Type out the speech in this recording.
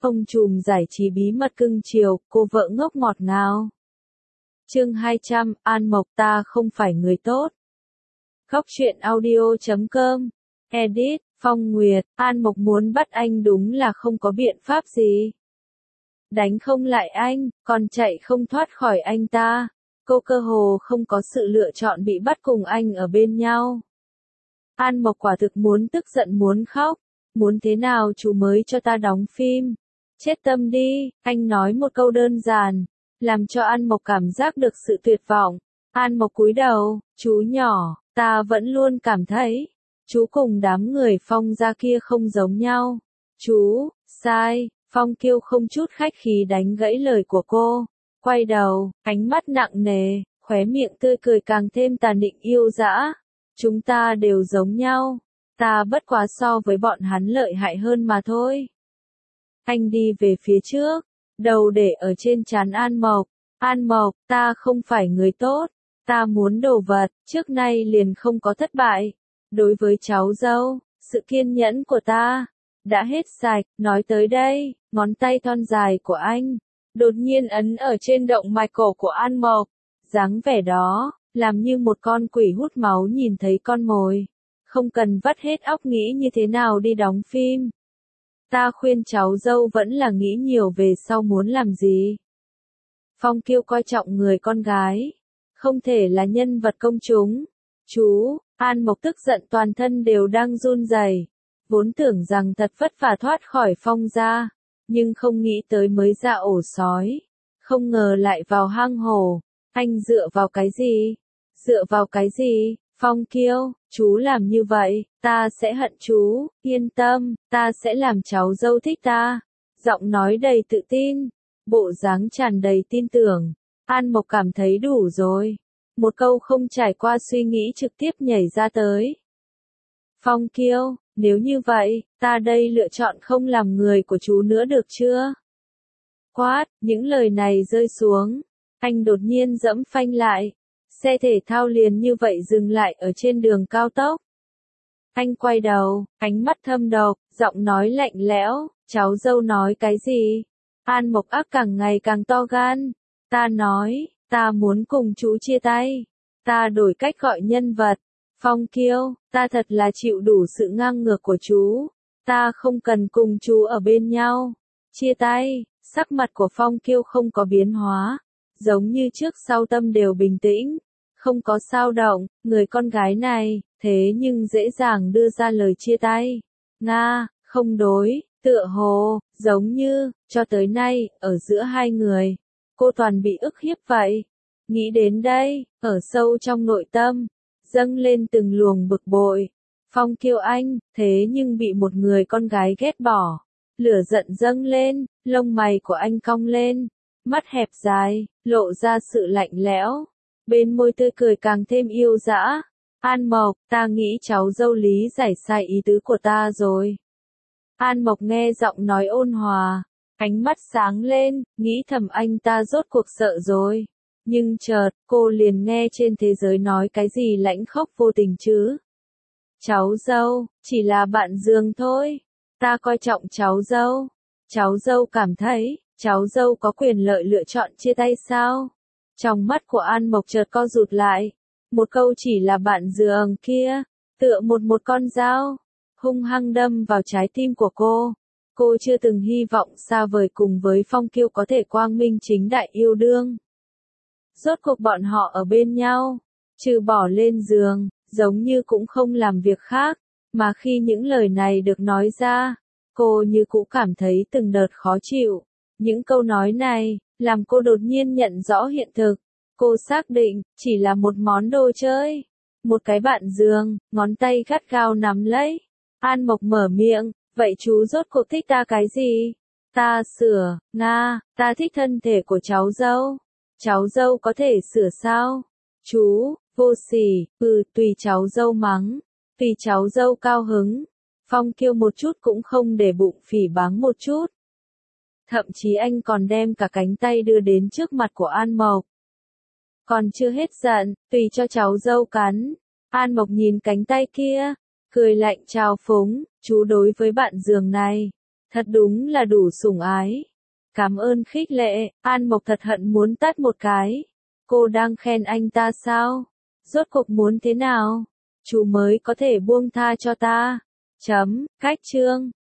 Ông trùm giải trí bí mật cưng chiều, cô vợ ngốc ngọt ngào. Chương 200, An Mộc ta không phải người tốt. Góc truyện audio.com. Edit, Phong Nguyệt, An Mộc muốn bắt anh đúng là không có biện pháp gì. Đánh không lại anh, còn chạy không thoát khỏi anh ta. Cô cơ hồ không có sự lựa chọn bị bắt cùng anh ở bên nhau. An Mộc quả thực muốn tức giận muốn khóc. Muốn thế nào chú mới cho ta đóng phim? Chết tâm đi, anh nói một câu đơn giản, làm cho An Mộc cảm giác được sự tuyệt vọng. An Mộc cúi đầu, chú nhỏ, ta vẫn luôn cảm thấy, chú cùng đám người Phong gia kia không giống nhau. Chú, sai, Phong Kiêu không chút khách khí đánh gãy lời của cô. Quay đầu, ánh mắt nặng nề, khóe miệng tươi cười càng thêm tàn định yêu dã. Chúng ta đều giống nhau, ta bất quá so với bọn hắn lợi hại hơn mà thôi. Anh đi về phía trước, đầu để ở trên trán An Mộc. An Mộc, ta không phải người tốt, ta muốn đồ vật, trước nay liền không có thất bại. Đối với cháu dâu, sự kiên nhẫn của ta đã hết sạch. Nói tới đây, ngón tay thon dài của anh đột nhiên ấn ở trên động mạch cổ của An Mộc. Dáng vẻ đó, làm như một con quỷ hút máu nhìn thấy con mồi. Không cần vắt hết óc nghĩ như thế nào đi đóng phim. Ta khuyên cháu dâu vẫn là nghĩ nhiều về sau muốn làm gì. Phong Kiêu coi trọng người con gái, không thể là nhân vật công chúng. Chú, An Mộc tức giận toàn thân đều đang run rẩy. Vốn tưởng rằng thật vất vả thoát khỏi Phong gia, nhưng không nghĩ tới mới ra ổ sói. Không ngờ lại vào hang hổ. Anh dựa vào cái gì? Dựa vào cái gì? Phong Kiêu, chú làm như vậy, ta sẽ hận chú, yên tâm, ta sẽ làm cháu dâu thích ta. Giọng nói đầy tự tin, bộ dáng tràn đầy tin tưởng. An Mộc cảm thấy đủ rồi. Một câu không trải qua suy nghĩ trực tiếp nhảy ra tới. Phong Kiêu, nếu như vậy, ta đây lựa chọn không làm người của chú nữa được chưa? Quát, những lời này rơi xuống. Anh đột nhiên giẫm phanh lại. Xe thể thao liền như vậy dừng lại ở trên đường cao tốc. Anh quay đầu, ánh mắt thâm độc, giọng nói lạnh lẽo, cháu dâu nói cái gì? An Mộc ác càng ngày càng to gan. Ta nói, ta muốn cùng chú chia tay. Ta đổi cách gọi nhân vật. Phong Kiêu, ta thật là chịu đủ sự ngang ngược của chú. Ta không cần cùng chú ở bên nhau. Chia tay, sắc mặt của Phong Kiêu không có biến hóa. Giống như trước sau tâm đều bình tĩnh. Không có sao động, người con gái này, thế nhưng dễ dàng đưa ra lời chia tay. Nga, không đối, tựa hồ, giống như, cho tới nay, ở giữa hai người, cô toàn bị ức hiếp vậy. Nghĩ đến đây, ở sâu trong nội tâm, dâng lên từng luồng bực bội. Phong Kiêu anh, thế nhưng bị một người con gái ghét bỏ. Lửa giận dâng lên, lông mày của anh cong lên, mắt hẹp dài, lộ ra sự lạnh lẽo. Bên môi tươi cười càng thêm yêu dã. An Mộc, ta nghĩ cháu dâu lý giải sai ý tứ của ta rồi. An Mộc nghe giọng nói ôn hòa, ánh mắt sáng lên, nghĩ thầm anh ta rốt cuộc sợ rồi. Nhưng chợt, cô liền nghe trên thế giới nói cái gì lãnh khốc vô tình chứ. Cháu dâu, chỉ là bạn giường thôi. Ta coi trọng cháu dâu. Cháu dâu cảm thấy, cháu dâu có quyền lợi lựa chọn chia tay sao? Trong mắt của An Mộc chợt co rụt lại. Một câu chỉ là bạn giường kia, tựa một con dao, hung hăng đâm vào trái tim của cô. Cô chưa từng hy vọng xa vời cùng với Phong Kiêu có thể quang minh chính đại yêu đương. Rốt cuộc bọn họ ở bên nhau, trừ bỏ lên giường, giống như cũng không làm việc khác. Mà khi những lời này được nói ra, cô như cũ cảm thấy từng đợt khó chịu. Những câu nói này, làm cô đột nhiên nhận rõ hiện thực. Cô xác định, chỉ là một món đồ chơi. Một cái bạn giường, ngón tay gắt gao nắm lấy. An Mộc mở miệng, vậy chú rốt cuộc thích ta cái gì? Ta sửa, Nga, ta thích thân thể của cháu dâu. Cháu dâu có thể sửa sao? Chú, vô sỉ, tùy cháu dâu mắng, tùy cháu dâu cao hứng. Phong Kiêu một chút cũng không để bụng phỉ báng một chút. Thậm chí anh còn đem cả cánh tay đưa đến trước mặt của An Mộc. Còn chưa hết giận, tùy cho cháu dâu cắn. An Mộc nhìn cánh tay kia, cười lạnh trào phúng, chú đối với bạn giường này, Thật đúng là đủ sủng ái. Cảm ơn khích lệ, An Mộc thật hận muốn tát một cái. Cô đang khen anh ta sao? Rốt cuộc muốn thế nào? Chú mới có thể buông tha cho ta. Chấm, cách chương.